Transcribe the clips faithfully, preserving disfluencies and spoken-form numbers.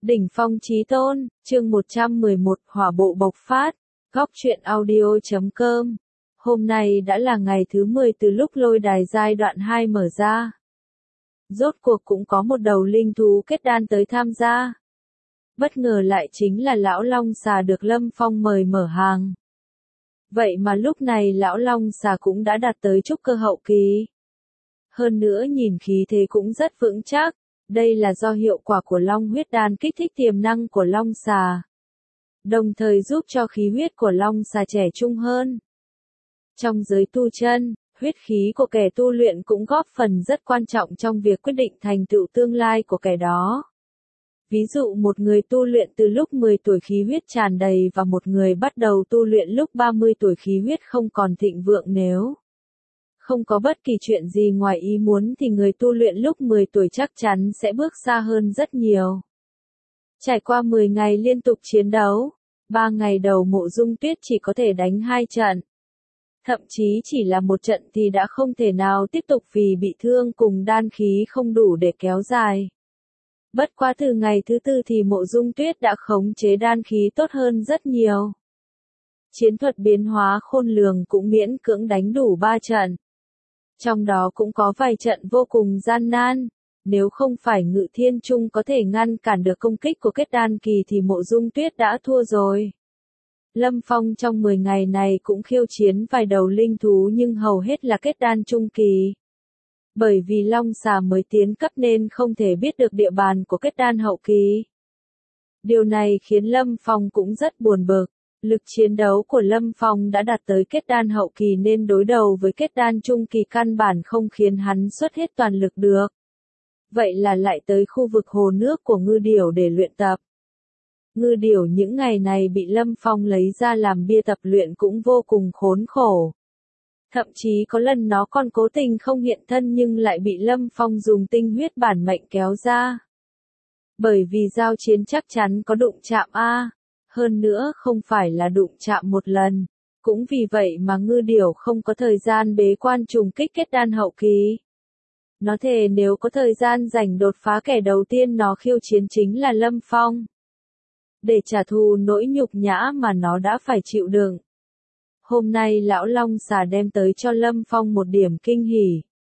Đỉnh phong chí tôn, chương một trăm mười một, hỏa bộ bộc phát, góc truyện audio chấm com. Hôm nay đã là ngày thứ mười từ lúc lôi đài giai đoạn hai mở ra. Rốt cuộc cũng có một đầu linh thú kết đan tới tham gia. Bất ngờ lại chính là lão Long Xà được Lâm Phong mời mở hàng. Vậy mà lúc này lão Long Xà cũng đã đạt tới trúc cơ hậu kỳ. Hơn nữa nhìn khí thế cũng rất vững chắc. Đây là do hiệu quả của Long huyết đan kích thích tiềm năng của Long Xà, đồng thời giúp cho khí huyết của Long Xà trẻ trung hơn. Trong giới tu chân, huyết khí của kẻ tu luyện cũng góp phần rất quan trọng trong việc quyết định thành tựu tương lai của kẻ đó. Ví dụ một người tu luyện từ lúc mười tuổi khí huyết tràn đầy và một người bắt đầu tu luyện lúc ba mươi tuổi khí huyết không còn thịnh vượng, nếu không có bất kỳ chuyện gì ngoài ý muốn thì người tu luyện lúc mười tuổi chắc chắn sẽ bước xa hơn rất nhiều. Trải qua mười ngày liên tục chiến đấu, ba ngày đầu Mộ Dung Tuyết chỉ có thể đánh hai trận. Thậm chí chỉ là một trận thì đã không thể nào tiếp tục vì bị thương cùng đan khí không đủ để kéo dài. Bất quá từ ngày thứ tư thì Mộ Dung Tuyết đã khống chế đan khí tốt hơn rất nhiều. Chiến thuật biến hóa khôn lường cũng miễn cưỡng đánh đủ ba trận. Trong đó cũng có vài trận vô cùng gian nan, nếu không phải Ngự Thiên Trung có thể ngăn cản được công kích của kết đan kỳ thì Mộ Dung Tuyết đã thua rồi. Lâm Phong trong mười ngày này cũng khiêu chiến vài đầu linh thú nhưng hầu hết là kết đan trung kỳ. Bởi vì Long Xà mới tiến cấp nên không thể biết được địa bàn của kết đan hậu kỳ. Điều này khiến Lâm Phong cũng rất buồn bực. Lực chiến đấu của Lâm Phong đã đạt tới kết đan hậu kỳ nên đối đầu với kết đan trung kỳ căn bản không khiến hắn xuất hết toàn lực được. Vậy là lại tới khu vực hồ nước của Ngư Điểu để luyện tập. Ngư Điểu những ngày này bị Lâm Phong lấy ra làm bia tập luyện cũng vô cùng khốn khổ. Thậm chí có lần nó còn cố tình không hiện thân nhưng lại bị Lâm Phong dùng tinh huyết bản mệnh kéo ra. Bởi vì giao chiến chắc chắn có đụng chạm a. Hơn nữa không phải là đụng chạm một lần, cũng vì vậy mà Ngư Điểu không có thời gian bế quan trùng kích kết đan hậu kỳ. Nó thề nếu có thời gian rảnh đột phá kẻ đầu tiên nó khiêu chiến chính là Lâm Phong. Để trả thù nỗi nhục nhã mà nó đã phải chịu đựng. Hôm nay lão Long Xà đem tới cho Lâm Phong một điểm kinh hỉ.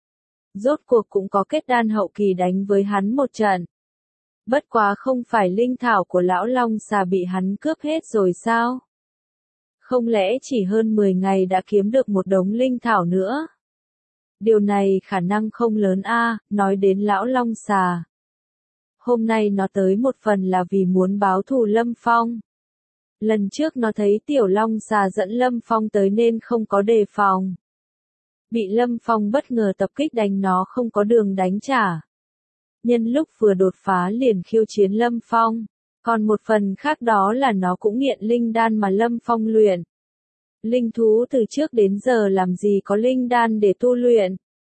Rốt cuộc cũng có kết đan hậu kỳ đánh với hắn một trận. Bất quá không phải linh thảo của lão Long Xà bị hắn cướp hết rồi sao? Không lẽ chỉ hơn mười ngày đã kiếm được một đống linh thảo nữa? Điều này khả năng không lớn a. Nói đến lão Long Xà. Hôm nay nó tới một phần là vì muốn báo thù Lâm Phong. Lần trước nó thấy tiểu Long Xà dẫn Lâm Phong tới nên không có đề phòng. Bị Lâm Phong bất ngờ tập kích đánh nó không có đường đánh trả. Nhân lúc vừa đột phá liền khiêu chiến Lâm Phong, còn một phần khác đó là nó cũng nghiện linh đan mà Lâm Phong luyện. Linh thú từ trước đến giờ làm gì có linh đan để tu luyện.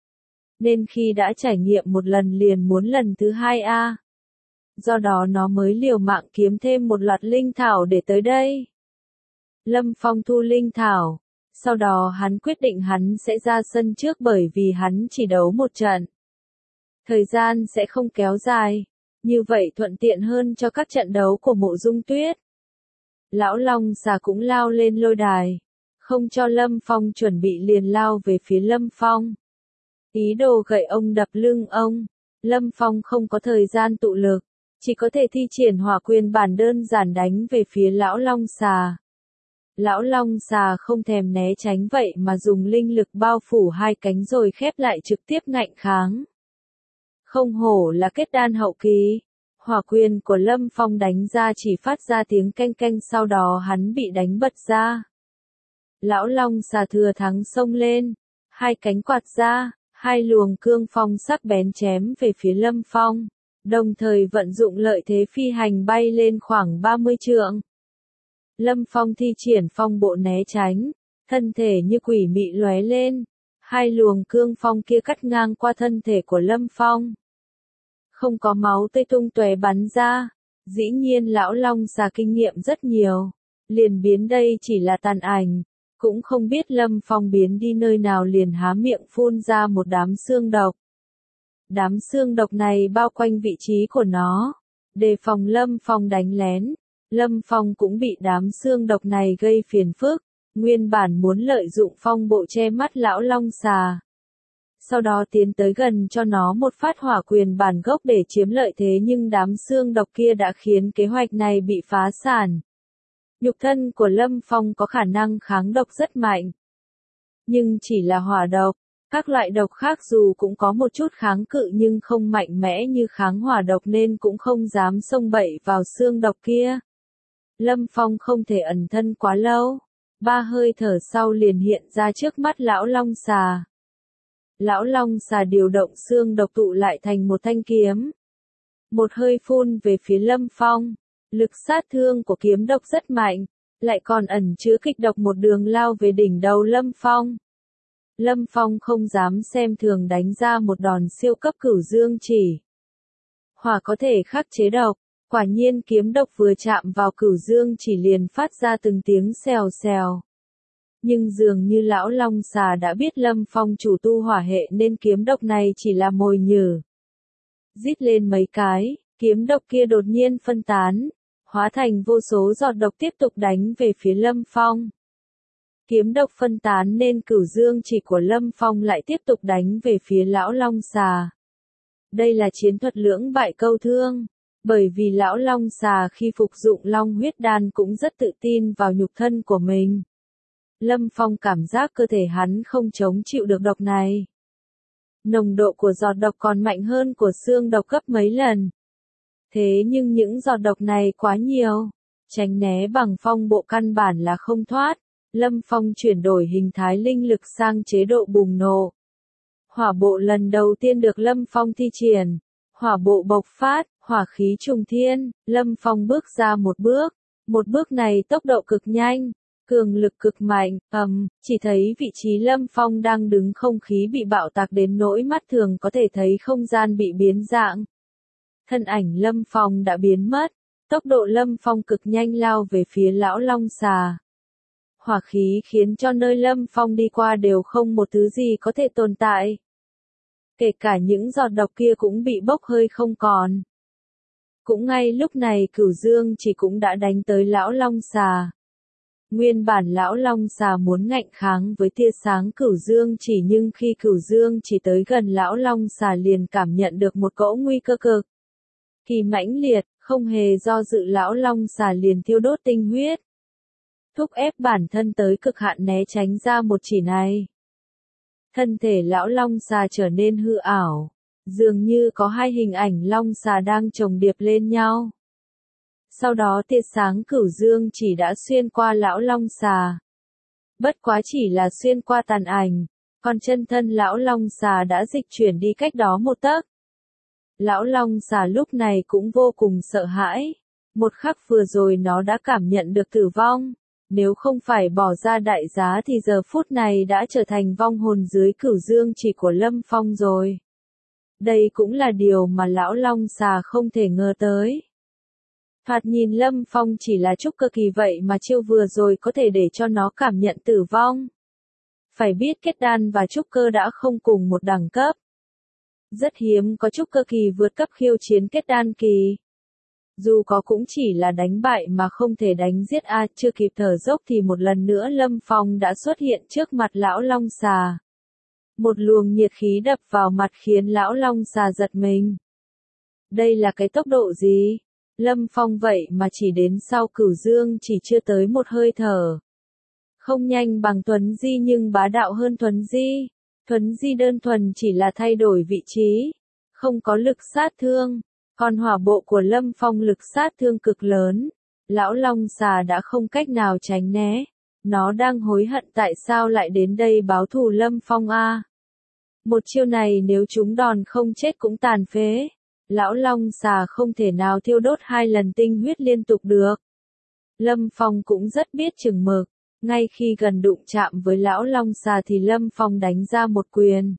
Nên khi đã trải nghiệm một lần liền muốn lần thứ hai a. Do đó nó mới liều mạng kiếm thêm một loạt linh thảo để tới đây. Lâm Phong thu linh thảo, sau đó hắn quyết định hắn sẽ ra sân trước bởi vì hắn chỉ đấu một trận. Thời gian sẽ không kéo dài, như vậy thuận tiện hơn cho các trận đấu của Mộ Dung Tuyết. Lão Long Xà cũng lao lên lôi đài, không cho Lâm Phong chuẩn bị liền lao về phía Lâm Phong. Ý đồ gậy ông đập lưng ông, Lâm Phong không có thời gian tụ lực, chỉ có thể thi triển hỏa quyền bản đơn giản đánh về phía lão Long Xà. Lão Long Xà không thèm né tránh vậy mà dùng linh lực bao phủ hai cánh rồi khép lại trực tiếp ngạnh kháng. Không hổ là kết đan hậu kỳ, hỏa quyền của Lâm Phong đánh ra chỉ phát ra tiếng canh canh sau đó hắn bị đánh bật ra. Lão Long Xà thừa thắng xông lên, hai cánh quạt ra, hai luồng cương phong sắc bén chém về phía Lâm Phong, đồng thời vận dụng lợi thế phi hành bay lên khoảng ba mươi trượng. Lâm Phong thi triển phong bộ né tránh, thân thể như quỷ mị lóe lên, hai luồng cương phong kia cắt ngang qua thân thể của Lâm Phong. Không có máu tươi tung tóe bắn ra, dĩ nhiên lão Long Xà kinh nghiệm rất nhiều, liền biến đây chỉ là tàn ảnh, cũng không biết Lâm Phong biến đi nơi nào liền há miệng phun ra một đám xương độc. Đám xương độc này bao quanh vị trí của nó, Đề phòng Lâm Phong đánh lén, Lâm Phong cũng bị đám xương độc này gây phiền phức, nguyên bản muốn lợi dụng phong bộ che mắt lão long xà. Sau đó tiến tới gần cho nó một phát hỏa quyền bản gốc để chiếm lợi thế, nhưng đám xương độc kia đã khiến kế hoạch này bị phá sản. Nhục thân của Lâm Phong có khả năng kháng độc rất mạnh. Nhưng chỉ là hỏa độc, các loại độc khác dù cũng có một chút kháng cự nhưng không mạnh mẽ như kháng hỏa độc nên cũng không dám xông bậy vào xương độc kia. Lâm Phong không thể ẩn thân quá lâu, ba hơi thở sau liền hiện ra trước mắt lão long xà. Lão long xà điều động xương độc tụ lại thành một thanh kiếm. Một hơi phun về phía Lâm Phong, lực sát thương của kiếm độc rất mạnh, lại còn ẩn chứa kịch độc, một đường lao về đỉnh đầu Lâm Phong. Lâm Phong không dám xem thường đánh ra một đòn siêu cấp cửu dương chỉ. Hỏa có thể khắc chế độc, quả nhiên kiếm độc vừa chạm vào cửu dương chỉ liền phát ra từng tiếng xèo xèo. Nhưng dường như lão long xà đã biết Lâm Phong chủ tu hỏa hệ nên kiếm độc này chỉ là mồi nhử. Rít lên mấy cái, kiếm độc kia đột nhiên phân tán, hóa thành vô số giọt độc tiếp tục đánh về phía Lâm Phong. Kiếm độc phân tán nên cửu dương chỉ của Lâm Phong lại tiếp tục đánh về phía lão long xà. Đây là chiến thuật lưỡng bại câu thương, bởi vì lão long xà khi phục dụng long huyết đan cũng rất tự tin vào nhục thân của mình. Lâm Phong cảm giác cơ thể hắn không chống chịu được độc này. Nồng độ của giọt độc còn mạnh hơn của xương độc gấp mấy lần. Thế nhưng những giọt độc này quá nhiều, tránh né bằng phong bộ căn bản là không thoát. Lâm Phong chuyển đổi hình thái linh lực sang chế độ bùng nổ. Hỏa bộ lần đầu tiên được Lâm Phong thi triển. Hỏa bộ bộc phát, hỏa khí trùng thiên, Lâm Phong bước ra một bước. Một bước này tốc độ cực nhanh, cường lực cực mạnh, ầm, chỉ thấy vị trí Lâm Phong đang đứng không khí bị bạo tạc đến nỗi mắt thường có thể thấy không gian bị biến dạng. Thân ảnh Lâm Phong đã biến mất, tốc độ Lâm Phong cực nhanh lao về phía lão long xà. Hỏa khí khiến cho nơi Lâm Phong đi qua đều không một thứ gì có thể tồn tại. Kể cả những giọt độc kia cũng bị bốc hơi không còn. Cũng ngay lúc này cửu dương chỉ cũng đã đánh tới lão long xà. Nguyên bản lão long xà muốn ngạnh kháng với tia sáng cửu dương chỉ, nhưng khi cửu dương chỉ tới gần lão long xà liền cảm nhận được một cỗ nguy cơ cực kỳ mãnh liệt, không hề do dự lão long xà liền thiêu đốt tinh huyết. Thúc ép bản thân tới cực hạn né tránh ra một chỉ này. Thân thể lão long xà trở nên hư ảo, dường như có hai hình ảnh long xà đang chồng điệp lên nhau. Sau đó tia sáng cửu dương chỉ đã xuyên qua lão long xà. Bất quá chỉ là xuyên qua tàn ảnh, còn chân thân lão long xà đã dịch chuyển đi cách đó một tấc. Lão long xà lúc này cũng vô cùng sợ hãi. Một khắc vừa rồi nó đã cảm nhận được tử vong. Nếu không phải bỏ ra đại giá thì giờ phút này đã trở thành vong hồn dưới cửu dương chỉ của Lâm Phong rồi. Đây cũng là điều mà lão long xà không thể ngờ tới. Thoạt nhìn Lâm Phong chỉ là trúc cơ kỳ vậy mà chiêu vừa rồi có thể để cho nó cảm nhận tử vong. Phải biết kết đan và trúc cơ đã không cùng một đẳng cấp. Rất hiếm có trúc cơ kỳ vượt cấp khiêu chiến kết đan kỳ. Dù có cũng chỉ là đánh bại mà không thể đánh giết a, à, chưa kịp thở dốc thì một lần nữa Lâm Phong đã xuất hiện trước mặt lão long xà. Một luồng nhiệt khí đập vào mặt khiến lão long xà giật mình. Đây là cái tốc độ gì? Lâm Phong vậy mà chỉ đến sau cửu dương chỉ chưa tới một hơi thở. Không nhanh bằng Tuấn Di nhưng bá đạo hơn Tuấn Di. Tuấn Di đơn thuần chỉ là thay đổi vị trí, không có lực sát thương. Còn hỏa bộ của Lâm Phong lực sát thương cực lớn. Lão long xà đã không cách nào tránh né. Nó đang hối hận tại sao lại đến đây báo thù Lâm Phong a. À. Một chiêu này nếu chúng đòn không chết cũng tàn phế. Lão long xà không thể nào thiêu đốt hai lần tinh huyết liên tục được. Lâm Phong cũng rất biết chừng mực. Ngay khi gần đụng chạm với lão long xà thì Lâm Phong đánh ra một quyền.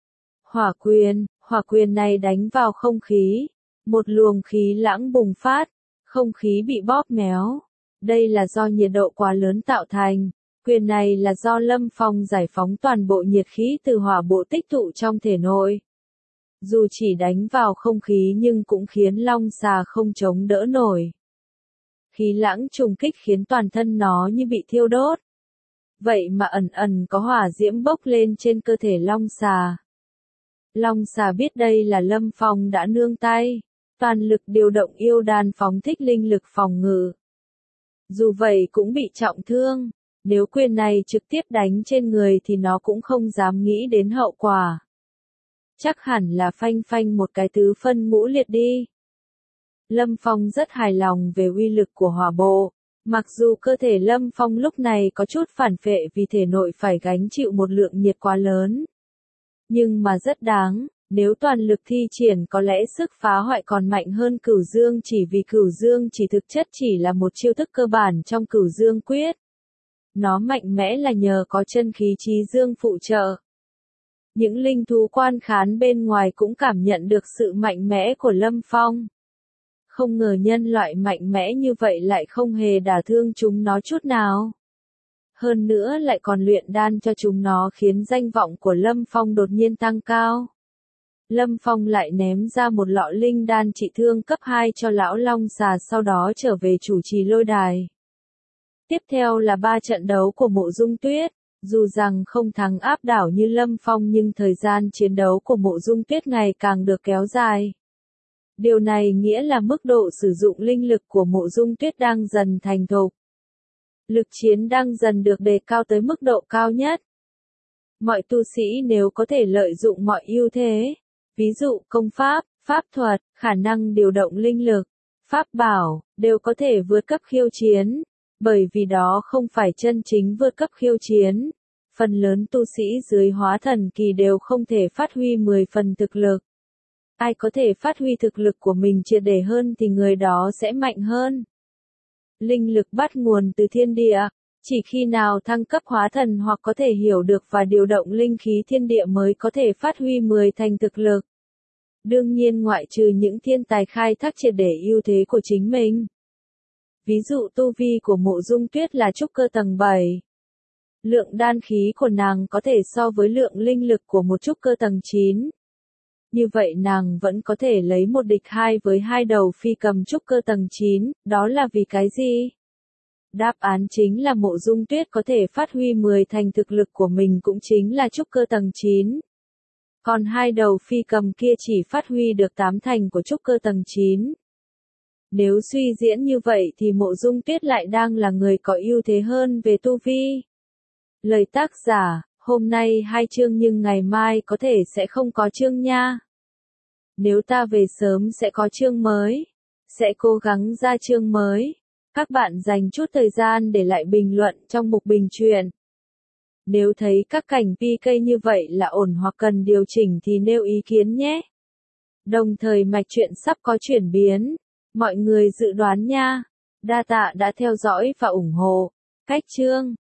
Hỏa quyền, hỏa quyền này đánh vào không khí. Một luồng khí lãng bùng phát, không khí bị bóp méo. Đây là do nhiệt độ quá lớn tạo thành. Quyền này là do Lâm Phong giải phóng toàn bộ nhiệt khí từ hỏa bộ tích tụ trong thể nội. Dù chỉ đánh vào không khí nhưng cũng khiến long xà không chống đỡ nổi. Khí lãng trùng kích khiến toàn thân nó như bị thiêu đốt. Vậy mà ẩn ẩn có hỏa diễm bốc lên trên cơ thể long xà. Long xà biết đây là Lâm Phong đã nương tay, toàn lực điều động yêu đan phóng thích linh lực phòng ngự. Dù vậy cũng bị trọng thương, nếu quyền này trực tiếp đánh trên người thì nó cũng không dám nghĩ đến hậu quả. Chắc hẳn là phanh phanh một cái tứ phân ngũ liệt đi. Lâm Phong rất hài lòng về uy lực của hỏa bộ, mặc dù cơ thể Lâm Phong lúc này có chút phản phệ vì thể nội phải gánh chịu một lượng nhiệt quá lớn. Nhưng mà rất đáng, nếu toàn lực thi triển có lẽ sức phá hoại còn mạnh hơn Cửu Dương chỉ vì Cửu Dương chỉ thực chất chỉ là một chiêu thức cơ bản trong Cửu Dương quyết. Nó mạnh mẽ là nhờ có chân khí chí dương phụ trợ. Những linh thú quan khán bên ngoài cũng cảm nhận được sự mạnh mẽ của Lâm Phong. Không ngờ nhân loại mạnh mẽ như vậy lại không hề đả thương chúng nó chút nào. Hơn nữa lại còn luyện đan cho chúng nó khiến danh vọng của Lâm Phong đột nhiên tăng cao. Lâm Phong lại ném ra một lọ linh đan trị thương cấp hai cho lão long xà sau đó trở về chủ trì lôi đài. Tiếp theo là ba trận đấu của Mộ Dung Tuyết. Dù rằng không thắng áp đảo như Lâm Phong nhưng thời gian chiến đấu của Mộ Dung Tuyết ngày càng được kéo dài. Điều này nghĩa là mức độ sử dụng linh lực của Mộ Dung Tuyết đang dần thành thục. Lực chiến đang dần được đề cao tới mức độ cao nhất. Mọi tu sĩ nếu có thể lợi dụng mọi ưu thế, ví dụ công pháp, pháp thuật, khả năng điều động linh lực, pháp bảo, đều có thể vượt cấp khiêu chiến. Bởi vì đó không phải chân chính vượt cấp khiêu chiến. Phần lớn tu sĩ dưới hóa thần kỳ đều không thể phát huy mười phần thực lực. Ai có thể phát huy thực lực của mình triệt để hơn thì người đó sẽ mạnh hơn. Linh lực bắt nguồn từ thiên địa. Chỉ khi nào thăng cấp hóa thần hoặc có thể hiểu được và điều động linh khí thiên địa mới có thể phát huy mười thành thực lực. Đương nhiên ngoại trừ những thiên tài khai thác triệt để ưu thế của chính mình. Ví dụ tu vi của Mộ Dung Tuyết là trúc cơ tầng bảy. Lượng đan khí của nàng có thể so với lượng linh lực của một trúc cơ tầng chín. Như vậy nàng vẫn có thể lấy một địch hai với hai đầu phi cầm trúc cơ tầng chín, đó là vì cái gì? Đáp án chính là Mộ Dung Tuyết có thể phát huy mười thành thực lực của mình cũng chính là trúc cơ tầng chín. Còn hai đầu phi cầm kia chỉ phát huy được tám thành của trúc cơ tầng chín. Nếu suy diễn như vậy thì Mộ Dung Tuyết lại đang là người có ưu thế hơn về tu vi. Lời tác giả, hôm nay hai chương nhưng ngày mai có thể sẽ không có chương nha. Nếu ta về sớm sẽ có chương mới. Sẽ cố gắng ra chương mới. Các bạn dành chút thời gian để lại bình luận trong mục bình truyện. Nếu thấy các cảnh pê ca như vậy là ổn hoặc cần điều chỉnh thì nêu ý kiến nhé. Đồng thời mạch truyện sắp có chuyển biến. Mọi người dự đoán nha. Đa tạ đã theo dõi và ủng hộ. Cách chương